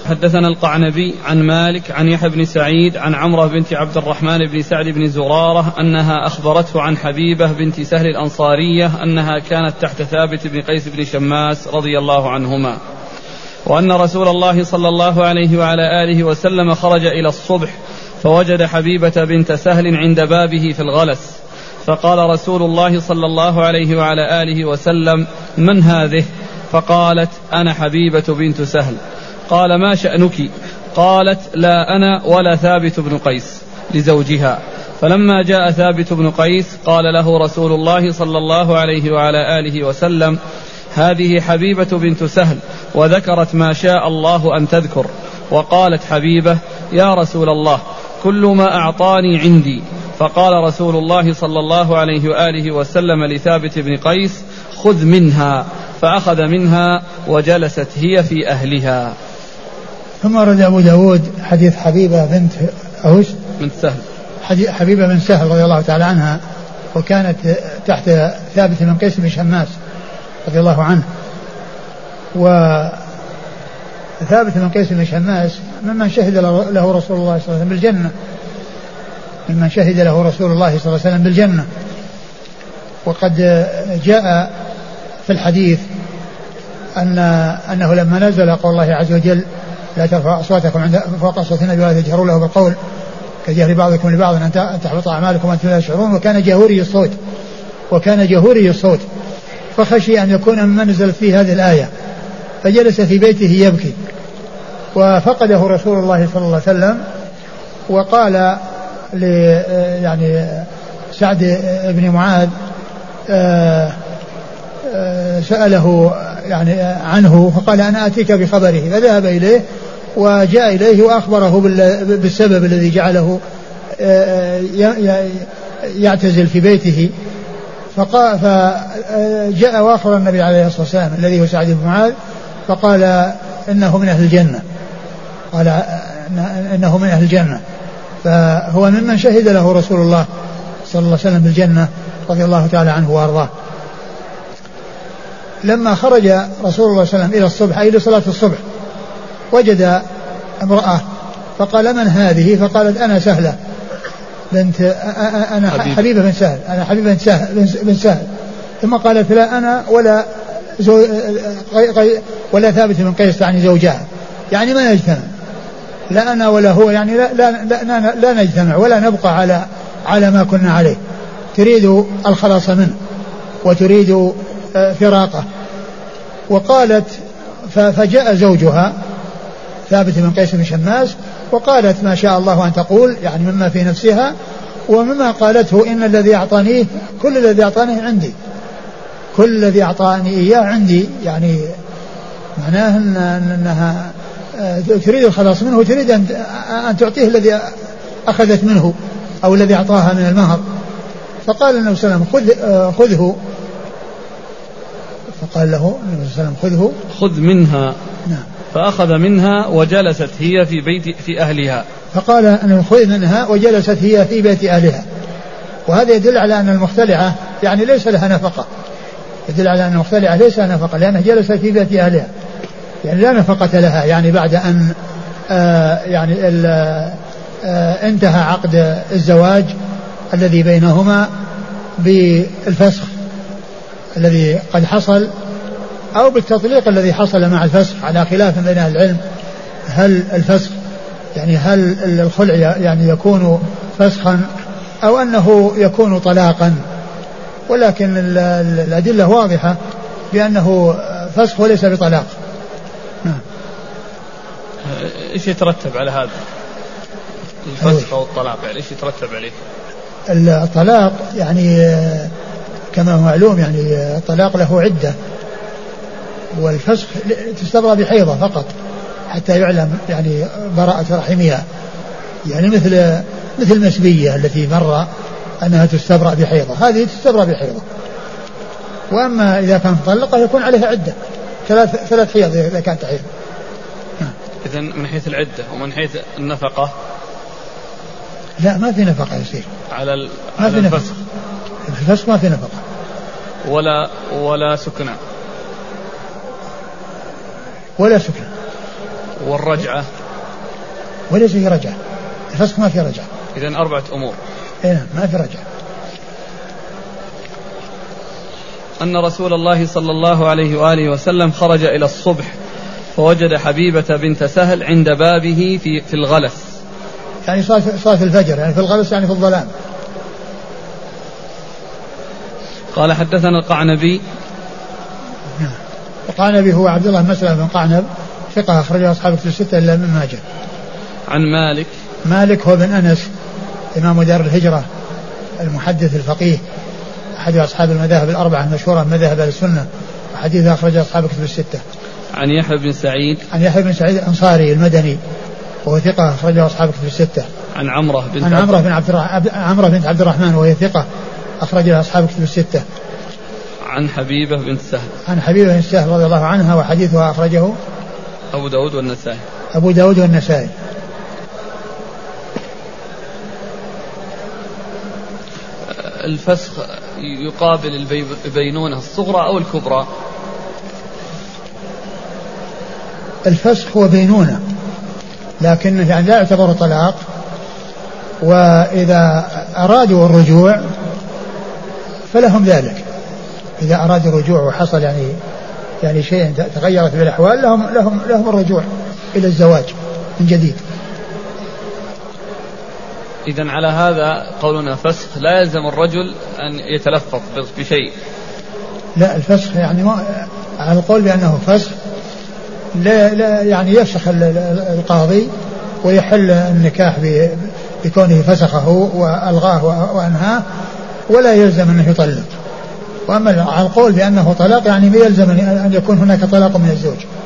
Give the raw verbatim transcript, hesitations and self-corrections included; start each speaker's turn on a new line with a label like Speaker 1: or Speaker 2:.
Speaker 1: حدثنا القعنبي عن مالك عن يحيى بن سعيد عن عمرة بنت عبد الرحمن بن سعد بن زرارة أنها أخبرته عن حبيبة بنت سهل الأنصارية أنها كانت تحت ثابت بن قيس بن شماس رضي الله عنهما، وأن رسول الله صلى الله عليه وعلى آله وسلم خرج إلى الصبح فوجد حبيبة بنت سهل عند بابه في الغلس، فقال رسول الله صلى الله عليه وعلى آله وسلم: من هذه؟ فقالت: أنا حبيبة بنت سهل. قال: ما شأنك؟ قالت: لا أنا ولا ثابت بن قيس، لزوجها. فلما جاء ثابت بن قيس قال له رسول الله صلى الله عليه وعلى آله وسلم: هذه حبيبة بنت سهل، وذكرت ما شاء الله أن تذكر. وقالت حبيبة: يا رسول الله، كل ما أعطاني عندي. فقال رسول الله صلى الله عليه وآله وسلم لثابت بن قيس: خذ منها. فأخذ منها وجلست هي في أهلها.
Speaker 2: ثم رد أبو داود حديث حبيبة بنت أوش
Speaker 1: بنت سهل،
Speaker 2: حبيبة بن سهل رضي الله تعالى عنها، وكانت تحت ثابت بن قيس بن شماس رضي الله عنه. وثابت بن قيس بن شماس ممن شهد له رسول الله صلى الله عليه وسلم بالجنة، ممن شهد له رسول الله صلى الله عليه وسلم بالجنة. وقد جاء في الحديث أن أنه لما نزل قول الله عز وجل: لا ترفعوا أصواتكم عند فوق أصوات النبي ولا تجهروا له بالقول كجهر بعضكم لبعض أن تحبط أعمالكم وأنتم لا تشعرون، وكان جهوري الصوت وكان جهوري الصوت فخشي أن يكون مما نزلت فيه هذه الآية، فجلس في بيته يبكي، وفقده رسول الله صلى الله عليه وسلم، وقال ل يعني سعد بن معاذ سأله يعني عنه، فقال: أنا أتيك بخبره. فذهب إليه وجاء إليه وأخبره بالسبب الذي جعله يعتزل في بيته. فجاء وأخبر النبي عليه الصلاة والسلام الذي هو سعد بن معاذ، فقال: إنه من أهل الجنة، قال إنه من أهل الجنة، فهو ممن شهد له رسول الله صلى الله عليه وسلم بالجنة رضي الله تعالى عنه وأرضاه. لما خرج رسول الله صلى الله عليه وسلم إلى الصبح أي لصلاة الصبح وجد امرأة، فقال: من هذه؟ فقالت: أنا سهلة بنت أنا حبيبة, حبيبة بن سهل أنا حبيبة بن سهل, بن سهل. ثم قالت: لا أنا ولا زو ولا ثابت بن قيس، يعني زوجها، يعني ما نجتمع، لا أنا ولا هو، يعني لا, لا, لا, لا نجتمع ولا نبقى على على ما كنا عليه. تريد الخلاص منه وتريد فراقه. وقالت: فجاء زوجها ثابت بن قيس بن شماس وقالت ما شاء الله أن تقول، يعني مما في نفسها ومما قالته: إن الذي أعطانيه كل الذي أعطانيه عندي، كل الذي أعطاني إياه عندي، يعني معناه أنها تريد الخلاص منه وتريد أن تعطيه الذي أخذت منه أو الذي أعطاها من المهر. فقال النبي صلى الله عليه وسلم: خذه. فقال له النبي صلى الله عليه وسلم: خذه،
Speaker 1: خذ منها.
Speaker 2: نعم.
Speaker 1: فأخذ منها وجلست هي في بيت في أهلها.
Speaker 2: فقال أن خذ منها وجلست هي في بيت أهلها. وهذا يدل على أن المختلعة يعني ليس لها نفقة، يدل على أن المختلعة ليس لها نفقة، لأنها جلست في بيت أهلها، يعني لا نفقة لها، يعني بعد أن آه يعني آه انتهى عقد الزواج الذي بينهما بالفسخ الذي قد حصل أو بالتطليق الذي حصل مع الفسخ، على خلاف بين أهل العلم، هل الفسخ يعني هل الخلع يعني يكون فسخا أو أنه يكون طلاقا، ولكن الأدلة واضحة بأنه فسخ وليس بطلاق.
Speaker 1: إيش يترتب على هذا الفسخ أو الطلاق؟ يعني إيش يترتب عليه؟
Speaker 2: الطلاق يعني كما هو معلوم، يعني الطلاق له عدة، والفسخ تستبرأ بحيضة فقط حتى يعلم يعني براءة رحمها، يعني مثل مثل المسبية التي مر أنها تستبرأ بحيضة، هذه تستبرأ بحيضة. وأما إذا كانت مطلقة يكون عليها عدة ثلاث ثلاث حيض إذا كانت حيض.
Speaker 1: إذن من حيث العدة ومن حيث النفقة
Speaker 2: لا ما في نفقة يصير
Speaker 1: على ال... على الفسخ.
Speaker 2: الفسخ ما في نفقة
Speaker 1: ولا ولا سكنى
Speaker 2: ولا سكنى
Speaker 1: والرجعة
Speaker 2: وليس في رجعة، الفسخ ما في رجعة.
Speaker 1: إذن أربعة أمور.
Speaker 2: إيه ما في رجعة.
Speaker 1: أن رسول الله صلى الله عليه وآله وسلم خرج إلى الصبح فوجد حبيبة بنت سهل عند بابه في, في الغلس،
Speaker 2: يعني صلاة الفجر، يعني في الغلس يعني في الظلام.
Speaker 1: قال حدثنا القعنبي.
Speaker 2: القعنبي هو عبد الله بن مسلم بن قعنب، ثقة أخرجه أصحاب الكتب الستة إلا ابن ماجه.
Speaker 1: عن مالك.
Speaker 2: مالك هو بن أنس إمام دار الهجرة المحدث الفقيه، أحد أصحاب المذاهب الأربعة المشهورة من مذاهب أهل السنة، وحديث أخرجه أصحاب الكتب الستة.
Speaker 1: عن يحيى بن سعيد.
Speaker 2: عن يحيى بن سعيد الأنصاري المدني وهو ثقة أخرجه أصحاب الكتب الستة.
Speaker 1: عن عمرة بنت
Speaker 2: عن عمرة بن عبد الرحمن عمرة بنت عبد الرحمن وهي ثقة أخرجها أصحاب الكتب الستة.
Speaker 1: عن حبيبة بنت سهل.
Speaker 2: عن حبيبة بنت سهل رضي الله عنها وحديثها أخرجه
Speaker 1: أبو داود والنسائي.
Speaker 2: أبو داود والنسائي.
Speaker 1: الفسخ يقابل البينونة الصغرى أو الكبرى؟
Speaker 2: الفسخ هو بينونة، لكن يعني لا يعتبر طلاق، وإذا أرادوا الرجوع فلهم ذلك. إذا أرادوا الرجوع وحصل يعني يعني شيء تغيرت بالأحوال لهم لهم لهم الرجوع إلى الزواج من جديد.
Speaker 1: إذن على هذا قولنا فسخ لا يلزم الرجل أن يتلفظ بشيء.
Speaker 2: لا الفسخ يعني ما على القول بأنه فسخ لا, لا يعني يفسخ القاضي ويحل النكاح بكونه فسخه وألغاه وأنهاه ولا يلزم أنه يطلق. وأما على القول بأنه طلاق يعني ما يلزم أن يكون هناك طلاق من الزوج.